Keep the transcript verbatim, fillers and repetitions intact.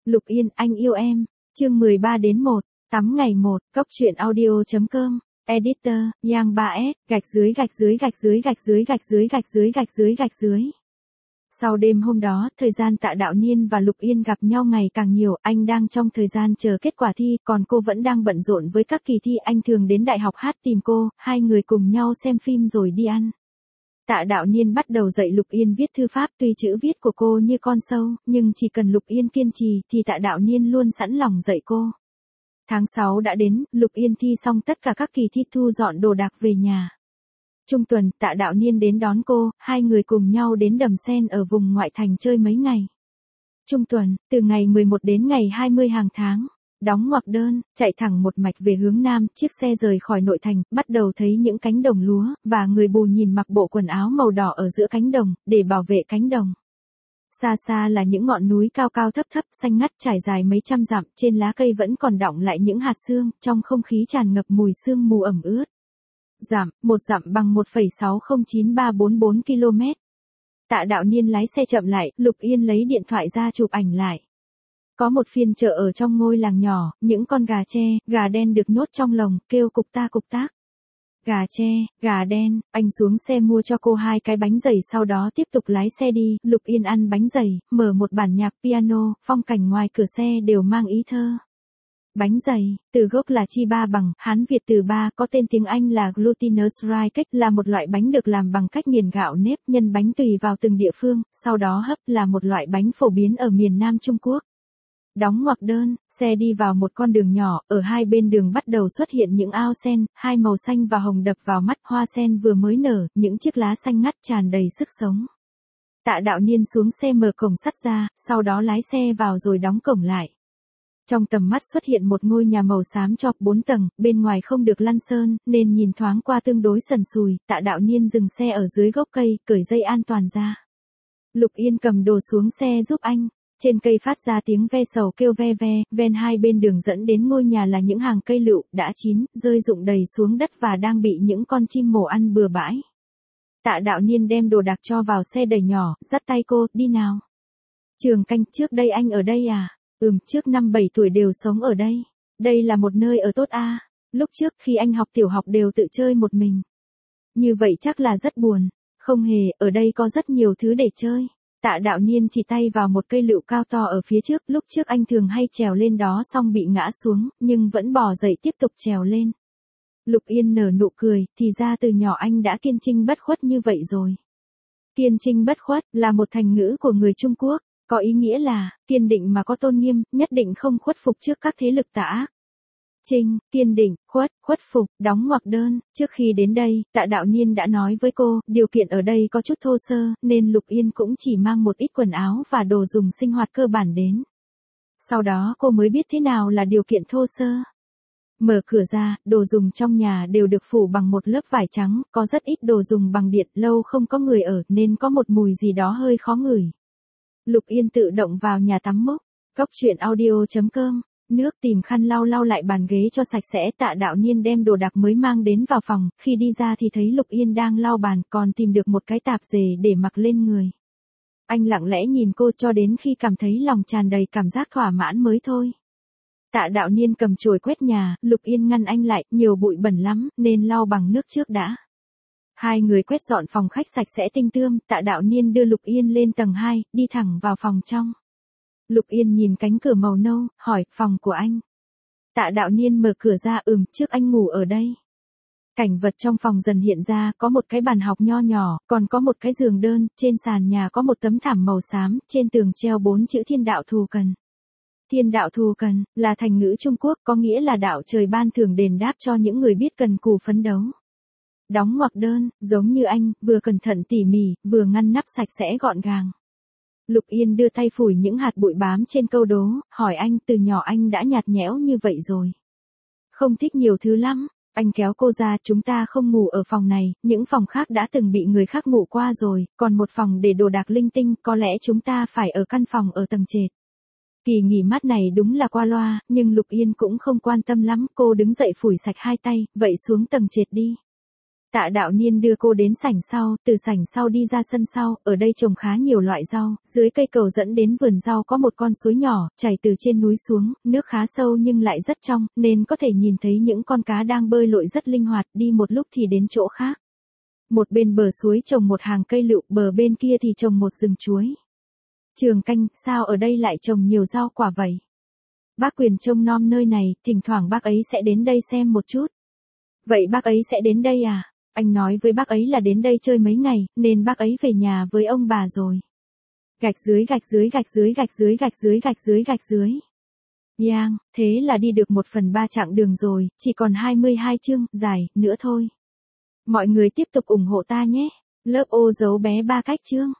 Lục Yên, anh yêu em. Chương mười ba đến một. Tắm ngày một. Cốc truyện audio.com. Editor, Yang ba S, gạch dưới gạch dưới gạch dưới gạch dưới gạch dưới gạch dưới gạch dưới gạch dưới. Sau đêm hôm đó, thời gian Tạ Đạo Niên và Lục Yên gặp nhau ngày càng nhiều, anh đang trong thời gian chờ kết quả thi, còn cô vẫn đang bận rộn với các kỳ thi. Anh thường đến đại học hát tìm cô, hai người cùng nhau xem phim rồi đi ăn. Tạ Đạo Niên bắt đầu dạy Lục Yên viết thư pháp, tuy chữ viết của cô như con sâu, nhưng chỉ cần Lục Yên kiên trì thì Tạ Đạo Niên luôn sẵn lòng dạy cô. Tháng sáu đã đến, Lục Yên thi xong tất cả các kỳ thi, thu dọn đồ đạc về nhà. Trung tuần, Tạ Đạo Niên đến đón cô, hai người cùng nhau đến Đầm Sen ở vùng ngoại thành chơi mấy ngày. Trung tuần, từ ngày mười một đến ngày hai mươi hàng tháng. Đóng ngoặc đơn, chạy thẳng một mạch về hướng nam, chiếc xe rời khỏi nội thành, bắt đầu thấy những cánh đồng lúa, và người bù nhìn mặc bộ quần áo màu đỏ ở giữa cánh đồng, để bảo vệ cánh đồng. Xa xa là những ngọn núi cao cao thấp thấp, xanh ngắt trải dài mấy trăm dặm, trên lá cây vẫn còn đọng lại những hạt sương, trong không khí tràn ngập mùi sương mù ẩm ướt. Dặm, một dặm bằng một phẩy sáu không chín ba bốn bốn ki lô mét. Tạ Đạo Niên lái xe chậm lại, Lục Yên lấy điện thoại ra chụp ảnh lại. Có một phiên chợ ở trong ngôi làng nhỏ, những con gà tre, gà đen được nhốt trong lồng, kêu cục ta cục tác. Gà tre, gà đen, anh xuống xe mua cho cô hai cái bánh dày, sau đó tiếp tục lái xe đi. Lục Yên ăn bánh dày, mở một bản nhạc piano, phong cảnh ngoài cửa xe đều mang ý thơ. Bánh dày, từ gốc là chi ba bằng, Hán Việt từ ba, có tên tiếng Anh là glutinous rye cake, là một loại bánh được làm bằng cách nghiền gạo nếp, nhân bánh tùy vào từng địa phương, sau đó hấp, là một loại bánh phổ biến ở miền Nam Trung Quốc. Đóng ngoặc đơn, xe đi vào một con đường nhỏ, ở hai bên đường bắt đầu xuất hiện những ao sen, hai màu xanh và hồng đập vào mắt, hoa sen vừa mới nở, những chiếc lá xanh ngắt tràn đầy sức sống. Tạ Đạo Niên xuống xe mở cổng sắt ra, sau đó lái xe vào rồi đóng cổng lại. Trong tầm mắt xuất hiện một ngôi nhà màu xám chọc bốn tầng, bên ngoài không được lăn sơn, nên nhìn thoáng qua tương đối sần sùi. Tạ Đạo Niên dừng xe ở dưới gốc cây, cởi dây an toàn ra. Lục Yên cầm đồ xuống xe giúp anh. Trên cây phát ra tiếng ve sầu kêu ve ve, ven hai bên đường dẫn đến ngôi nhà là những hàng cây lựu, đã chín, rơi rụng đầy xuống đất và đang bị những con chim mổ ăn bừa bãi. Tạ Đạo Niên đem đồ đạc cho vào xe đẩy nhỏ, dắt tay cô, đi nào. Trường Canh, trước đây anh ở đây à? Ừm, trước năm bảy tuổi đều sống ở đây. Đây là một nơi ở tốt à? Lúc trước khi anh học tiểu học đều tự chơi một mình. Như vậy chắc là rất buồn. Không hề, ở đây có rất nhiều thứ để chơi. Tạ Đạo Niên chỉ tay vào một cây lựu cao to ở phía trước, lúc trước anh thường hay trèo lên đó xong bị ngã xuống, nhưng vẫn bò dậy tiếp tục trèo lên. Lục Yên nở nụ cười, thì ra từ nhỏ anh đã kiên trinh bất khuất như vậy rồi. Kiên trinh bất khuất là một thành ngữ của người Trung Quốc, có ý nghĩa là kiên định mà có tôn nghiêm, nhất định không khuất phục trước các thế lực tà ác. Trinh, kiên định, khuất, khuất phục, đóng ngoặc đơn. Trước khi đến đây, Tạ Đạo Niên đã nói với cô, điều kiện ở đây có chút thô sơ, nên Lục Yên cũng chỉ mang một ít quần áo và đồ dùng sinh hoạt cơ bản đến. Sau đó cô mới biết thế nào là điều kiện thô sơ. Mở cửa ra, đồ dùng trong nhà đều được phủ bằng một lớp vải trắng, có rất ít đồ dùng bằng điện, lâu không có người ở nên có một mùi gì đó hơi khó ngửi. Lục Yên tự động vào nhà tắm mốc. Cốc truyện audio.com. Nước tìm khăn lau lau lại bàn ghế cho sạch sẽ. Tạ Đạo Niên đem đồ đạc mới mang đến vào phòng, khi đi ra thì thấy Lục Yên đang lau bàn, còn tìm được một cái tạp dề để mặc lên người. Anh lặng lẽ nhìn cô cho đến khi cảm thấy lòng tràn đầy cảm giác thỏa mãn mới thôi. Tạ Đạo Niên cầm chổi quét nhà, Lục Yên ngăn anh lại, nhiều bụi bẩn lắm, nên lau bằng nước trước đã. Hai người quét dọn phòng khách sạch sẽ tinh tươm, Tạ Đạo Niên đưa Lục Yên lên tầng hai, đi thẳng vào phòng trong. Lục Yên nhìn cánh cửa màu nâu, hỏi, phòng của anh. Tạ Đạo Niên mở cửa ra, ừm, trước anh ngủ ở đây. Cảnh vật trong phòng dần hiện ra, có một cái bàn học nho nhỏ, còn có một cái giường đơn, trên sàn nhà có một tấm thảm màu xám, trên tường treo bốn chữ Thiên Đạo Thù Cần. Thiên Đạo Thù Cần, là thành ngữ Trung Quốc, có nghĩa là đạo trời ban thưởng đền đáp cho những người biết cần cù phấn đấu. Đóng ngoặc đơn, giống như anh, vừa cẩn thận tỉ mỉ, vừa ngăn nắp sạch sẽ gọn gàng. Lục Yên đưa tay phủi những hạt bụi bám trên câu đố, hỏi anh, từ nhỏ anh đã nhạt nhẽo như vậy rồi. Không thích nhiều thứ lắm. Anh kéo cô ra, chúng ta không ngủ ở phòng này, những phòng khác đã từng bị người khác ngủ qua rồi, còn một phòng để đồ đạc linh tinh, có lẽ chúng ta phải ở căn phòng ở tầng trệt. Kỳ nghỉ mát này đúng là qua loa, nhưng Lục Yên cũng không quan tâm lắm, cô đứng dậy phủi sạch hai tay, vậy xuống tầng trệt đi. Tạ Đạo Niên đưa cô đến sảnh sau, từ sảnh sau đi ra sân sau, ở đây trồng khá nhiều loại rau, dưới cây cầu dẫn đến vườn rau có một con suối nhỏ, chảy từ trên núi xuống, nước khá sâu nhưng lại rất trong, nên có thể nhìn thấy những con cá đang bơi lội rất linh hoạt, đi một lúc thì đến chỗ khác. Một bên bờ suối trồng một hàng cây lựu, bờ bên kia thì trồng một rừng chuối. Trường Canh, sao ở đây lại trồng nhiều rau quả vậy? Bác Quyền trông nom nơi này, thỉnh thoảng bác ấy sẽ đến đây xem một chút. Vậy bác ấy sẽ đến đây à? Anh nói với bác ấy là đến đây chơi mấy ngày, nên bác ấy về nhà với ông bà rồi. Gạch dưới gạch dưới gạch dưới gạch dưới gạch dưới gạch dưới gạch dưới. Yang, thế là đi được một phần ba chặng đường rồi, chỉ còn hai mươi hai chương, dài, nữa thôi. Mọi người tiếp tục ủng hộ ta nhé. Lớp ô dấu bé ba cách chương.